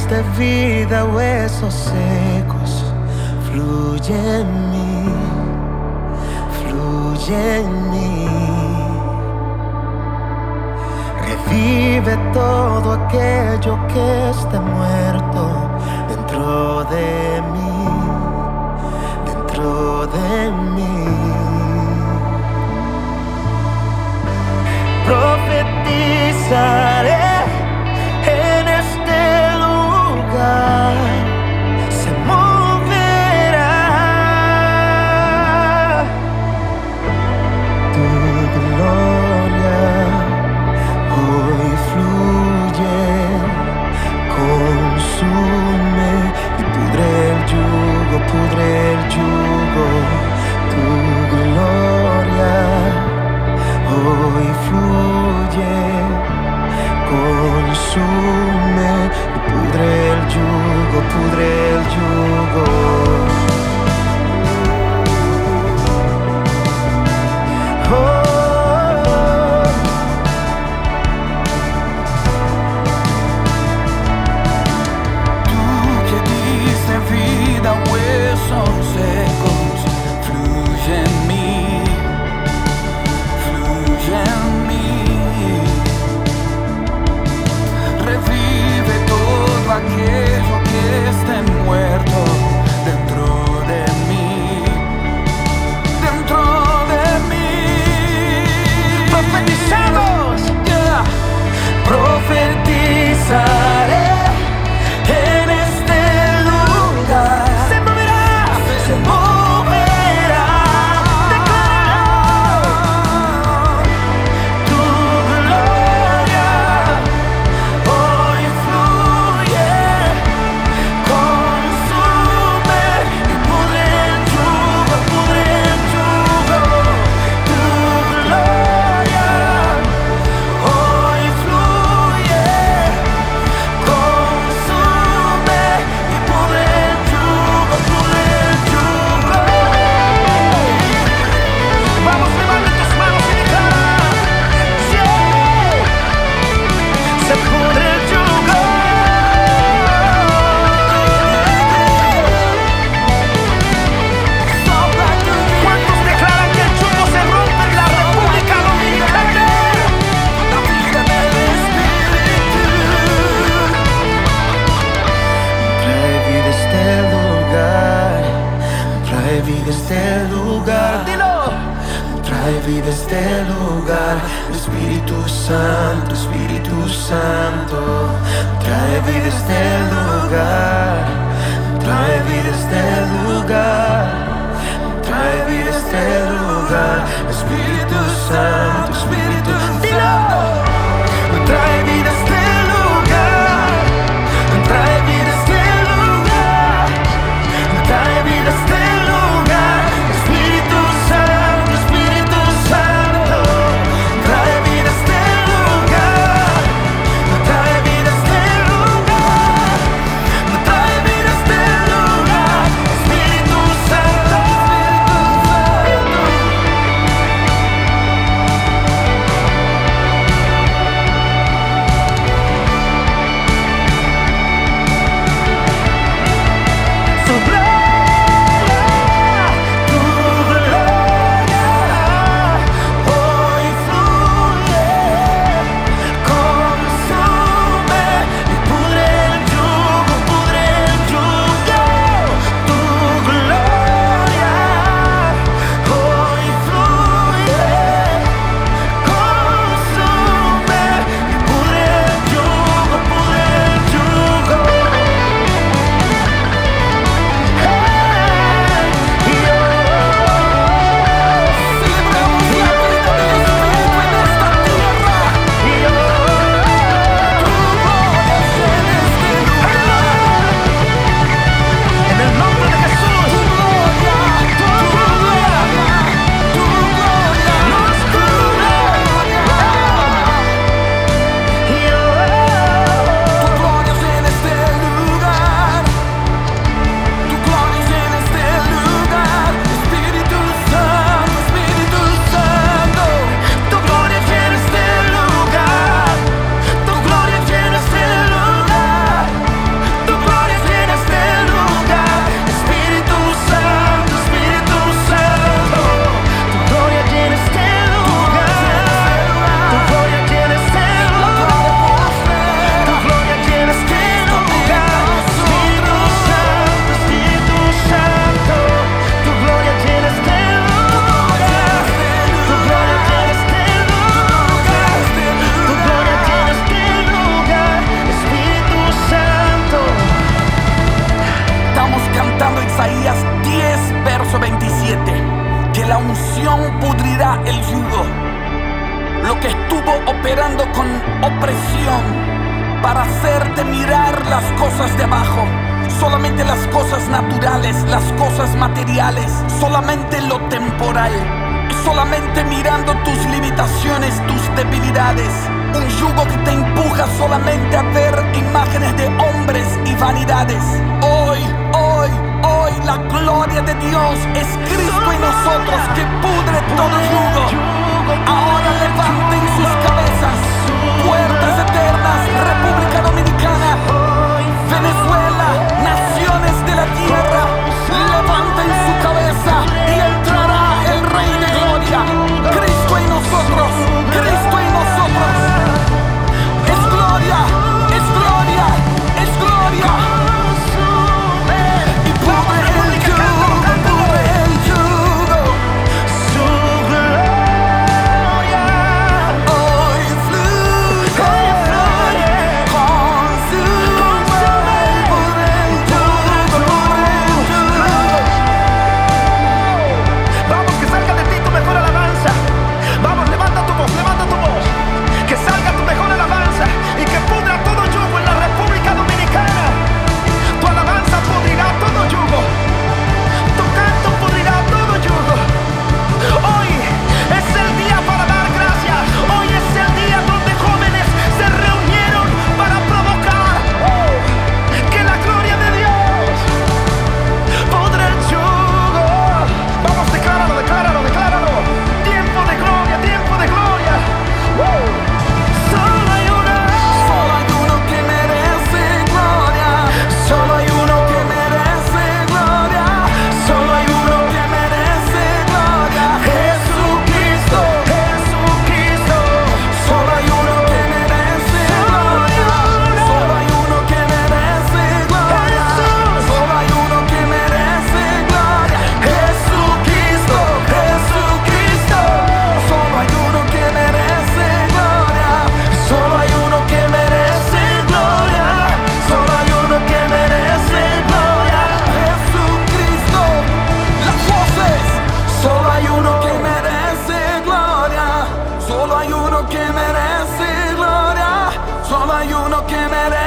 diste vida a huesos secos. Fluye en mí, fluye en mí. Revive todo aquello que esté muerto dentro de mí, dentro de mí. Profetizaré en este lugar, se moverá tu gloria. Hoy fluye, consume y pudre el yugo, pudre el yugo. Tu gloria hoy fluye, consume y pudre el yugo, pudre el yugo. Vida, huesos secos, fluye en mí, fluye en mí. Revive todo aquello que esté muerto dentro de mí, dentro de mí. Profetizamos, Yeah. profetizaré. Trae vida a este lugar, Espíritu Santo, Espíritu Santo. Trae vida a este lugar, trae vida a este lugar, trae vida a este lugar, Espíritu Santo, Espíritu Santo. Trae vida a este lugar, trae vida a este lugar, trae vida a este lugar, Espíritu Santo, Espíritu Santo. Trae vida a este lugar, trae vida a este lugar, trae vida a este lugar, Espíritu Santo. unción pudrirá el yugo. Lo que estuvo operando con opresión para hacerte mirar las cosas de abajo, solamente las cosas naturales, las cosas materiales, solamente lo temporal, solamente mirando tus limitaciones, tus debilidades. Un yugo que te empuja solamente a ver imágenes de hombres y vanidades. Hoy, la gloria de Dios es Cristo en nosotros, que pudre todo yugo. Ahora levanten sus cabezas, puertas eternas, República Dominicana, Venezuela, naciones de la tierra, levanten su cabeza y entrará el Rey de Gloria. Cristo en nosotros, Cristo en nosotros. Es gloria, es gloria, es gloria. Y pudre el yugo, pudre el yugo. Su gloria hoy fluye con su poder. Pudre el yugo, pudre el yugo. Vamos, que salga de ti tu mejor alabanza. Vamos, levanta tu voz, levanta tu voz. Que salga tu mejor alabanza y que pudra todo yugo en la República Dominicana. Tu alabanza pudrirá todo yugo. Tu canto pudrirá todo yugo. Hoy es el día para dar gracias. Hoy es el día donde jóvenes se reunieron para provocar que la gloria de Dios pudre el yugo. Vamos, decláralo, decláralo, decláralo. Tiempo de gloria, tiempo de gloria. Solo hay Uno que merece gloria. Solo hay uno que merece gloria. Solo hay uno que merece gloria. Jesucristo, Jesucristo. Solo hay uno que merece gloria. Solo hay uno que merece gloria. Solo hay uno que merece gloria. Jesucristo, Jesucristo. Solo hay uno que merece gloria. Solo hay uno que merece gloria. Solo hay uno que merece gloria. Jesucristo. Las voces. Solo hay uno que merece gloria. Solo hay uno que merece gloria. Solo hay uno que merece